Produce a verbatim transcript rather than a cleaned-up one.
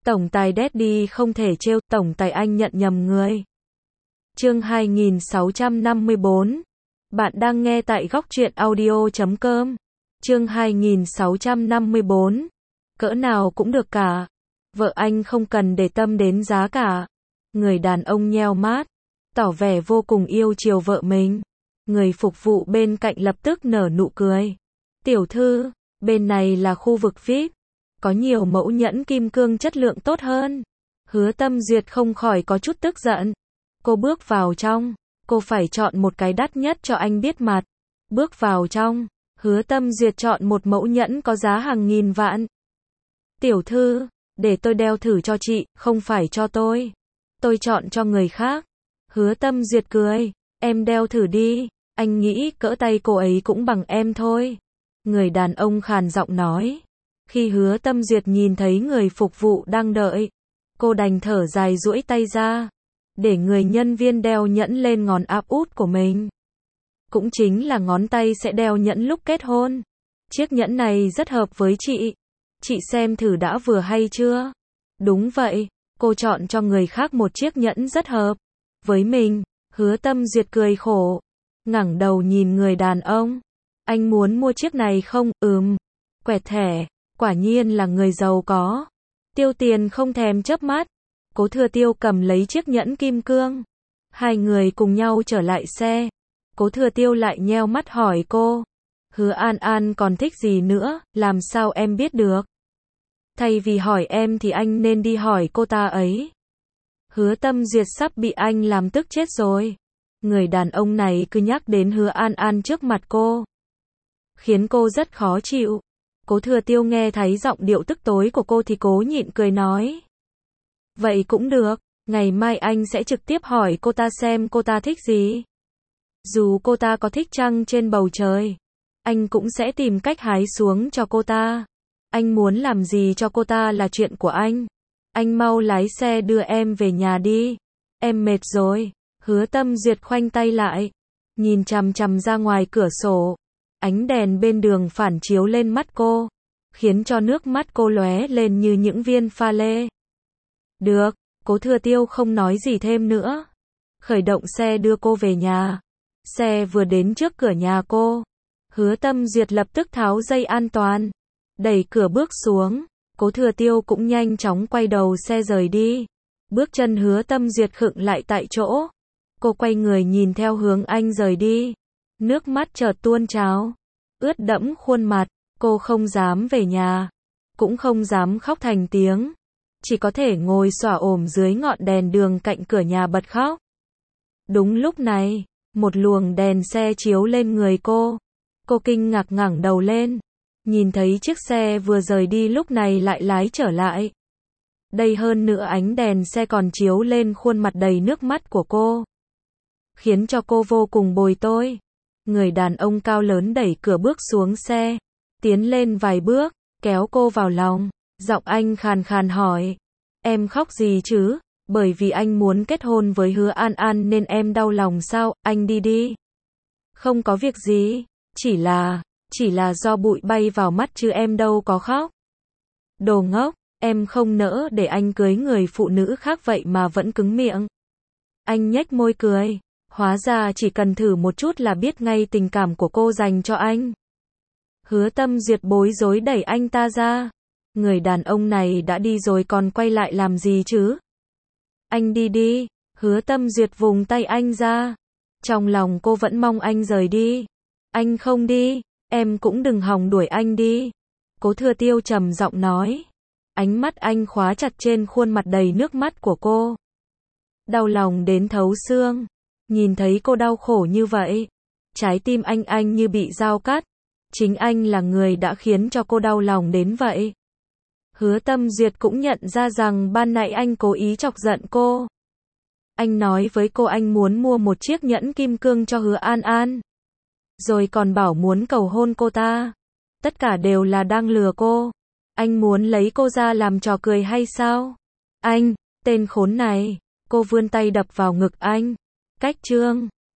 Tổng tài Daddy không thể trêu, tổng tài anh nhận nhầm người. Chương hai nghìn sáu trăm năm mươi bốn. Bạn đang nghe tại góc truyện audio chấm com. Chương hai nghìn sáu trăm năm mươi bốn. Cỡ nào cũng được cả. Vợ anh không cần để tâm đến giá cả. Người đàn ông nheo mắt, tỏ vẻ vô cùng yêu chiều vợ mình. Người phục vụ bên cạnh lập tức nở nụ cười. Tiểu thư, bên này là khu vực vi ai pi. Có nhiều mẫu nhẫn kim cương chất lượng tốt hơn. Hứa Tâm Duyệt không khỏi có chút tức giận. Cô bước vào trong, cô phải chọn một cái đắt nhất cho anh biết mặt. Bước vào trong, Hứa Tâm Duyệt chọn một mẫu nhẫn có giá hàng nghìn vạn. Tiểu thư, để tôi đeo thử cho chị, không phải cho tôi. Tôi chọn cho người khác. Hứa Tâm Duyệt cười, em đeo thử đi, anh nghĩ cỡ tay cô ấy cũng bằng em thôi. Người đàn ông khàn giọng nói. Khi Hứa Tâm Duyệt nhìn thấy người phục vụ đang đợi, cô đành thở dài duỗi tay ra, để người nhân viên đeo nhẫn lên ngón áp út của mình. Cũng chính là ngón tay sẽ đeo nhẫn lúc kết hôn. Chiếc nhẫn này rất hợp với chị. Chị xem thử đã vừa hay chưa? Đúng vậy, cô chọn cho người khác một chiếc nhẫn rất hợp với mình. Hứa Tâm Duyệt cười khổ, ngẩng đầu nhìn người đàn ông. Anh muốn mua chiếc này không? Ừm. Quẹt thẻ. Quả nhiên là người giàu có. Tiêu tiền không thèm chớp mắt. Cố Thừa Tiêu cầm lấy chiếc nhẫn kim cương. Hai người cùng nhau trở lại xe. Cố Thừa Tiêu lại nheo mắt hỏi cô. Hứa An An còn thích gì nữa, làm sao em biết được? Thay vì hỏi em thì anh nên đi hỏi cô ta ấy. Hứa Tâm Duyệt sắp bị anh làm tức chết rồi. Người đàn ông này cứ nhắc đến Hứa An An trước mặt cô, khiến cô rất khó chịu. Cố Thừa Tiêu nghe thấy giọng điệu tức tối của cô thì cố nhịn cười nói. Vậy cũng được, ngày mai anh sẽ trực tiếp hỏi cô ta xem cô ta thích gì. Dù cô ta có thích trăng trên bầu trời, anh cũng sẽ tìm cách hái xuống cho cô ta. Anh muốn làm gì cho cô ta là chuyện của anh. Anh mau lái xe đưa em về nhà đi. Em mệt rồi. Hứa Tâm Duyệt khoanh tay lại, nhìn chằm chằm ra ngoài cửa sổ. Ánh đèn bên đường phản chiếu lên mắt cô, khiến cho nước mắt cô lóe lên như những viên pha lê. Được, Cố Thừa Tiêu không nói gì thêm nữa. Khởi động xe đưa cô về nhà. Xe vừa đến trước cửa nhà cô, Hứa Tâm Duyệt lập tức tháo dây an toàn, đẩy cửa bước xuống. Cố Thừa Tiêu cũng nhanh chóng quay đầu xe rời đi. Bước chân Hứa Tâm Duyệt khựng lại tại chỗ. Cô quay người nhìn theo hướng anh rời đi. Nước mắt chợt tuôn trào, ướt đẫm khuôn mặt. Cô không dám về nhà, cũng không dám khóc thành tiếng, chỉ có thể ngồi xổm ổm dưới ngọn đèn đường cạnh cửa nhà bật khóc. Đúng lúc này, một luồng đèn xe chiếu lên người cô. Cô kinh ngạc ngẩng đầu lên, nhìn thấy chiếc xe vừa rời đi lúc này lại lái trở lại. Đây hơn nữa ánh đèn xe còn chiếu lên khuôn mặt đầy nước mắt của cô, khiến cho cô vô cùng bồi tôi. Người đàn ông cao lớn đẩy cửa bước xuống xe, tiến lên vài bước, kéo cô vào lòng. Giọng anh khàn khàn hỏi, em khóc gì chứ? Bởi vì anh muốn kết hôn với Hứa An An nên em đau lòng sao? Anh đi đi. Không có việc gì, chỉ là, chỉ là do bụi bay vào mắt chứ em đâu có khóc. Đồ ngốc, em không nỡ để anh cưới người phụ nữ khác vậy mà vẫn cứng miệng. Anh nhếch môi cười. Hóa ra chỉ cần thử một chút là biết ngay tình cảm của cô dành cho anh. Hứa Tâm Duyệt bối rối đẩy anh ta ra. Người đàn ông này đã đi rồi còn quay lại làm gì chứ? Anh đi đi. Hứa Tâm Duyệt vùng tay anh ra. Trong lòng cô vẫn mong anh rời đi. Anh không đi, em cũng đừng hòng đuổi anh đi. Cố Thừa Tiêu trầm giọng nói. Ánh mắt anh khóa chặt trên khuôn mặt đầy nước mắt của cô. Đau lòng đến thấu xương. Nhìn thấy cô đau khổ như vậy, trái tim anh anh như bị dao cắt. Chính anh là người đã khiến cho cô đau lòng đến vậy. Hứa Tâm Duyệt cũng nhận ra rằng ban nãy anh cố ý chọc giận cô. Anh nói với cô anh muốn mua một chiếc nhẫn kim cương cho Hứa An An, rồi còn bảo muốn cầu hôn cô ta. Tất cả đều là đang lừa cô. Anh muốn lấy cô ra làm trò cười hay sao? Anh, tên khốn này. Cô vươn tay đập vào ngực anh. Cách chương